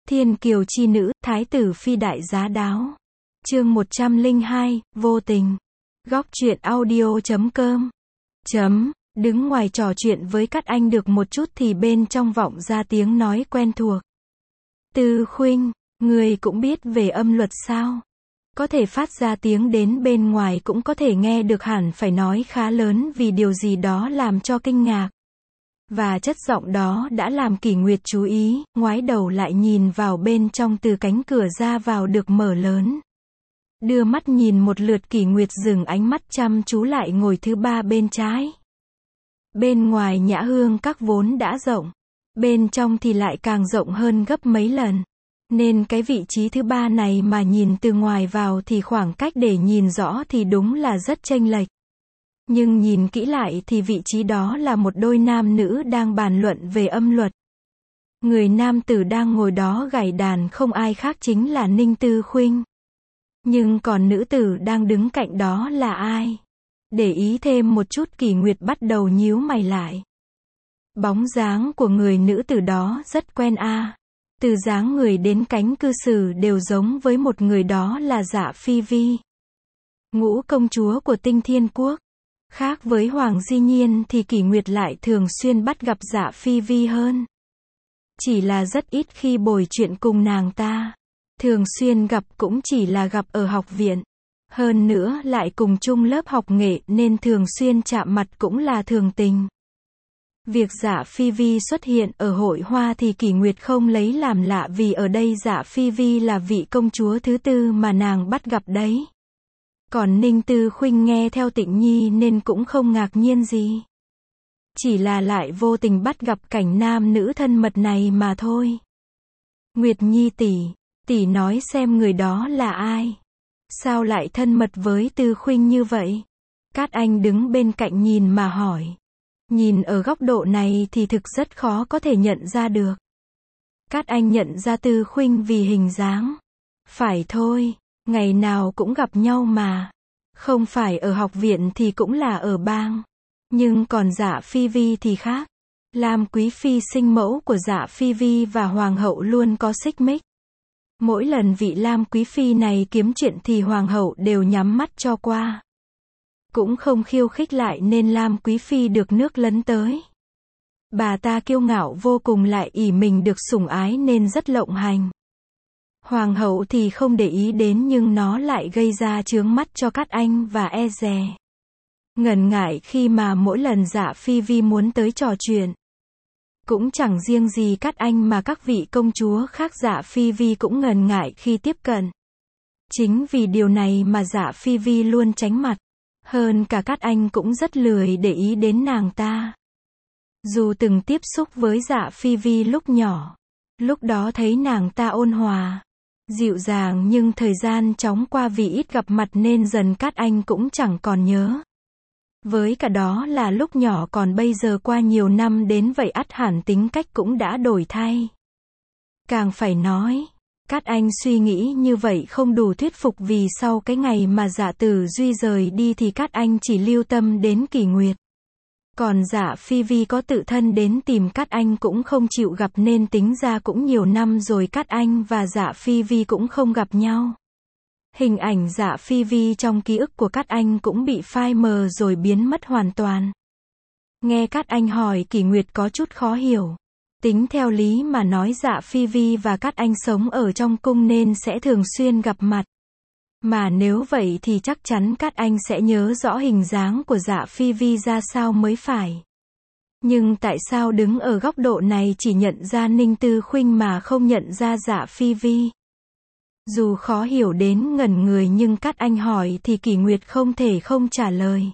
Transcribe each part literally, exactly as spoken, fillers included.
Thiên kiều chi nữ, thái tử phi đại giá đáo. Chương một trăm lẻ hai, vô tình. Góc truyện audio chấm com. Chấm, đứng ngoài trò chuyện với Cát Anh được một chút thì bên trong vọng ra tiếng nói quen thuộc. Tư Khuynh, người cũng biết về âm luật sao? Có thể phát ra tiếng đến bên ngoài cũng có thể nghe được, hẳn phải nói khá lớn vì điều gì đó làm cho kinh ngạc. Và chất giọng đó đã làm Kỷ Nguyệt chú ý, ngoái đầu lại nhìn vào bên trong từ cánh cửa ra vào được mở lớn. Đưa mắt nhìn một lượt, Kỷ Nguyệt dừng ánh mắt chăm chú lại ngồi thứ ba bên trái. Bên ngoài nhã hương các vốn đã rộng, bên trong thì lại càng rộng hơn gấp mấy lần. Nên cái vị trí thứ ba này mà nhìn từ ngoài vào thì khoảng cách để nhìn rõ thì đúng là rất chênh lệch. Nhưng nhìn kỹ lại thì vị trí đó là một đôi nam nữ đang bàn luận về âm luật. Người nam tử đang ngồi đó gảy đàn không ai khác chính là Ninh Tư Khuynh. Nhưng còn nữ tử đang đứng cạnh đó là ai? Để ý thêm một chút, Kỷ Nguyệt bắt đầu nhíu mày lại. Bóng dáng của người nữ tử đó rất quen a. À. Từ dáng người đến cánh cư xử đều giống với một người, đó là Dạ Phi Vi. Ngũ công chúa của Tinh Thiên Quốc. Khác với Hoàng Di Nhiên thì Kỷ Nguyệt lại thường xuyên bắt gặp Dạ Phi Vi hơn. Chỉ là rất ít khi bồi chuyện cùng nàng ta. Thường xuyên gặp cũng chỉ là gặp ở học viện. Hơn nữa lại cùng chung lớp học nghệ nên thường xuyên chạm mặt cũng là thường tình. Việc Dạ Phi Vi xuất hiện ở hội hoa thì Kỷ Nguyệt không lấy làm lạ, vì ở đây Dạ Phi Vi là vị công chúa thứ tư mà nàng bắt gặp đấy. Còn Ninh Tư Khuynh nghe theo Tịnh Nhi nên cũng không ngạc nhiên gì. Chỉ là lại vô tình bắt gặp cảnh nam nữ thân mật này mà thôi. Nguyệt Nhi tỷ, tỷ nói xem người đó là ai? Sao lại thân mật với Tư Khuynh như vậy? Cát Anh đứng bên cạnh nhìn mà hỏi. Nhìn ở góc độ này thì thực rất khó có thể nhận ra được. Cát Anh nhận ra Tư Khuynh vì hình dáng. Phải thôi, ngày nào cũng gặp nhau mà. Không phải ở học viện thì cũng là ở bang. Nhưng còn Dạ Phi Vi thì khác. Lam Quý Phi sinh mẫu của Dạ Phi Vi và Hoàng hậu luôn có xích mích. Mỗi lần vị Lam Quý Phi này kiếm chuyện thì Hoàng hậu đều nhắm mắt cho qua. Cũng không khiêu khích lại nên Lam Quý Phi được nước lấn tới. Bà ta kiêu ngạo vô cùng, lại ỷ mình được sủng ái nên rất lộng hành. Hoàng hậu thì không để ý đến, nhưng nó lại gây ra chướng mắt cho Cát Anh và e dè. Ngần ngại khi mà mỗi lần Dạ Phi Vi muốn tới trò chuyện. Cũng chẳng riêng gì Cát Anh mà các vị công chúa khác, Dạ Phi Vi cũng ngần ngại khi tiếp cận. Chính vì điều này mà Dạ Phi Vi luôn tránh mặt. Hơn cả Cát Anh cũng rất lười để ý đến nàng ta. Dù từng tiếp xúc với Dạ Phi Vi lúc nhỏ, lúc đó thấy nàng ta ôn hòa, dịu dàng, nhưng thời gian chóng qua vì ít gặp mặt nên dần Cát Anh cũng chẳng còn nhớ. Với cả đó là lúc nhỏ, còn bây giờ qua nhiều năm đến vậy ắt hẳn tính cách cũng đã đổi thay. Càng phải nói, Cát Anh suy nghĩ như vậy không đủ thuyết phục, vì sau cái ngày mà Dạ Tử Duy rời đi thì Cát Anh chỉ lưu tâm đến Kỷ Nguyệt. Còn Dạ Phi Vi có tự thân đến tìm Cát Anh cũng không chịu gặp, nên tính ra cũng nhiều năm rồi Cát Anh và Dạ Phi Vi cũng không gặp nhau. Hình ảnh Dạ Phi Vi trong ký ức của Cát Anh cũng bị phai mờ rồi biến mất hoàn toàn. Nghe Cát Anh hỏi, Kỷ Nguyệt có chút khó hiểu. Tính theo lý mà nói Dạ Phi Vi và Cát Anh sống ở trong cung nên sẽ thường xuyên gặp mặt. Mà nếu vậy thì chắc chắn Cát Anh sẽ nhớ rõ hình dáng của Dạ Phi Vi ra sao mới phải. Nhưng tại sao đứng ở góc độ này chỉ nhận ra Ninh Tư Khuynh mà không nhận ra Dạ Phi Vi? Dù khó hiểu đến ngẩn người nhưng Cát Anh hỏi thì Kỷ Nguyệt không thể không trả lời.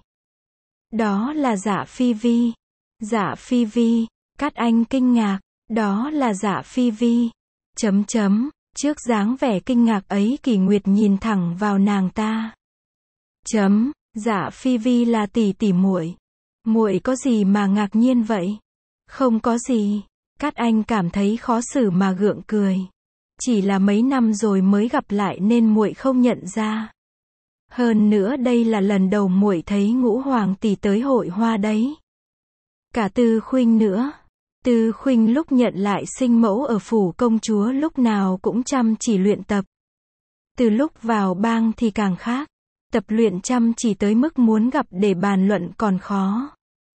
Đó là Dạ Phi Vi. Dạ Phi Vi. Cát Anh kinh ngạc. Đó là Dạ Phi Vi. Chấm chấm. Trước dáng vẻ kinh ngạc ấy, Kỷ Nguyệt nhìn thẳng vào nàng ta. Chấm. Dạ Phi Vi là tỷ tỷ muội. Muội có gì mà ngạc nhiên vậy? Không có gì. Cát Anh cảm thấy khó xử mà gượng cười. Chỉ là mấy năm rồi mới gặp lại nên muội không nhận ra. Hơn nữa đây là lần đầu muội thấy Ngũ Hoàng tỷ tới hội hoa đấy. Cả Tư Khuynh nữa. Tư Khuynh lúc nhận lại sinh mẫu ở phủ công chúa lúc nào cũng chăm chỉ luyện tập. Từ lúc vào bang thì càng khác. Tập luyện chăm chỉ tới mức muốn gặp để bàn luận còn khó.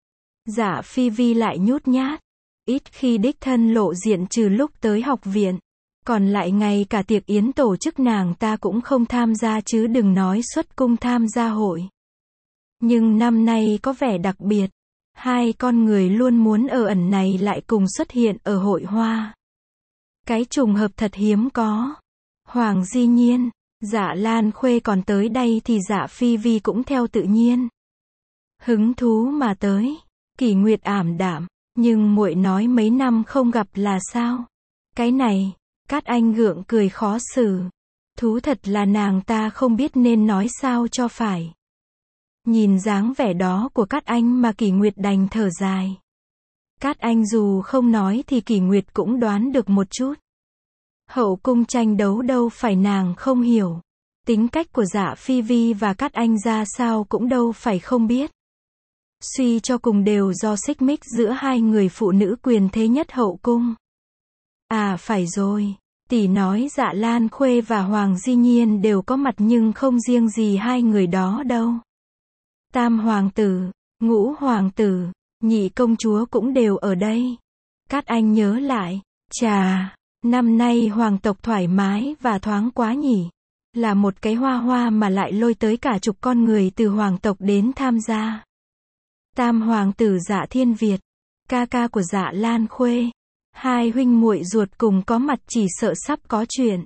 Dạ Phi Vi lại nhút nhát. Ít khi đích thân lộ diện trừ lúc tới học viện. Còn lại ngay cả tiệc yến tổ chức nàng ta cũng không tham gia chứ đừng nói xuất cung tham gia hội. Nhưng năm nay có vẻ đặc biệt. Hai con người luôn muốn ở ẩn này lại cùng xuất hiện ở hội hoa. Cái trùng hợp thật hiếm có. Hoàng Di Nhiên, Dạ Lan Khuê còn tới đây thì Dạ Phi Vi cũng theo tự nhiên. Hứng thú mà tới. Kỷ Nguyệt ảm đạm, nhưng muội nói mấy năm không gặp là sao? Cái này, Cát Anh gượng cười khó xử. Thú thật là nàng ta không biết nên nói sao cho phải. Nhìn dáng vẻ đó của Cát Anh mà Kỷ Nguyệt đành thở dài. Cát Anh dù không nói thì Kỷ Nguyệt cũng đoán được một chút. Hậu cung tranh đấu đâu phải nàng không hiểu. Tính cách của Dạ Phi Vi và Cát Anh ra sao cũng đâu phải không biết. Suy cho cùng đều do xích mích giữa hai người phụ nữ quyền thế nhất hậu cung. À phải rồi, tỷ nói Dạ Lan Khuê và Hoàng Di Nhiên đều có mặt nhưng không riêng gì hai người đó đâu. Tam hoàng tử, ngũ hoàng tử, nhị công chúa cũng đều ở đây. Cát Anh nhớ lại, chà, năm nay hoàng tộc thoải mái và thoáng quá nhỉ. Là một cái hoa hoa mà lại lôi tới cả chục con người từ hoàng tộc đến tham gia. Tam hoàng tử Dạ Thiên Việt, ca ca của Dạ Lan Khuê. Hai huynh muội ruột cùng có mặt chỉ sợ sắp có chuyện.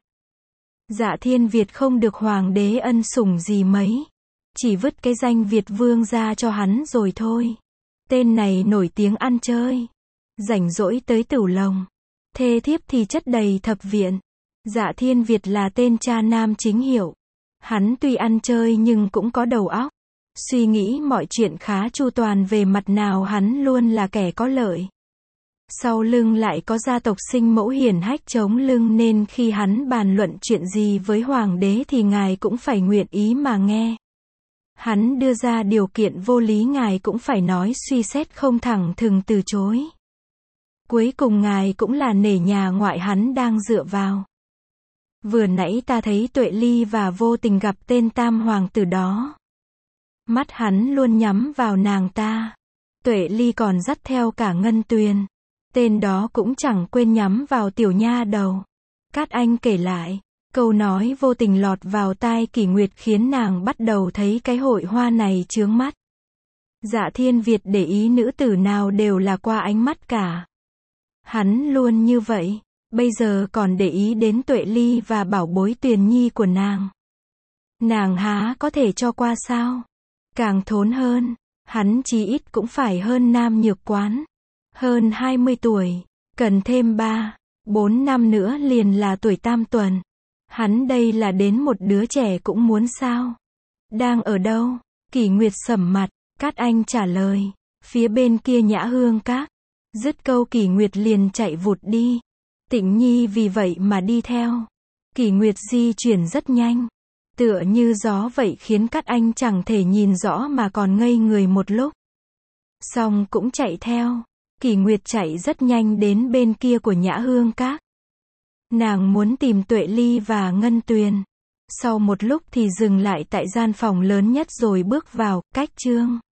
Dạ Thiên Việt không được hoàng đế ân sủng gì mấy. Chỉ vứt cái danh Việt vương ra cho hắn rồi thôi. Tên này nổi tiếng ăn chơi. Rảnh rỗi tới tửu lồng. Thê thiếp thì chất đầy thập viện. Dạ Thiên Việt là tên cha nam chính hiệu. Hắn tuy ăn chơi nhưng cũng có đầu óc. Suy nghĩ mọi chuyện khá chu toàn về mặt nào hắn luôn là kẻ có lợi. Sau lưng lại có gia tộc sinh mẫu hiển hách chống lưng nên khi hắn bàn luận chuyện gì với hoàng đế thì ngài cũng phải nguyện ý mà nghe. Hắn đưa ra điều kiện vô lý ngài cũng phải nói suy xét không thẳng thừng từ chối. Cuối cùng ngài cũng là nể nhà ngoại hắn đang dựa vào. Vừa nãy ta thấy Tuệ Ly và vô tình gặp tên tam hoàng tử đó. Mắt hắn luôn nhắm vào nàng ta. Tuệ Ly còn dắt theo cả Ngân Tuyền. Tên đó cũng chẳng quên nhắm vào tiểu nha đầu. Cát Anh kể lại, câu nói vô tình lọt vào tai Kỷ Nguyệt khiến nàng bắt đầu thấy cái hội hoa này chướng mắt. Dạ Thiên Việt để ý nữ tử nào đều là qua ánh mắt cả. Hắn luôn như vậy, bây giờ còn để ý đến Tuệ Ly và bảo bối Tuyền Nhi của nàng. Nàng há có thể cho qua sao? Càng thốn hơn, hắn chí ít cũng phải hơn Nam Nhược Quán. Hơn hai mươi tuổi, cần thêm ba, bốn năm nữa liền là tuổi tam tuần. Hắn đây là đến một đứa trẻ cũng muốn sao? Đang ở đâu? Kỷ Nguyệt sầm mặt, Cát Anh trả lời, phía bên kia Nhã Hương Các. Dứt câu Kỷ Nguyệt liền chạy vụt đi. Tĩnh Nhi vì vậy mà đi theo. Kỷ Nguyệt di chuyển rất nhanh. Tựa như gió vậy khiến Cát Anh chẳng thể nhìn rõ mà còn ngây người một lúc. Xong cũng chạy theo. Kỷ Nguyệt chạy rất nhanh đến bên kia của Nhã Hương Các. Nàng muốn tìm Tuệ Ly và Ngân Tuyền. Sau một lúc thì dừng lại tại gian phòng lớn nhất rồi bước vào, cách chương.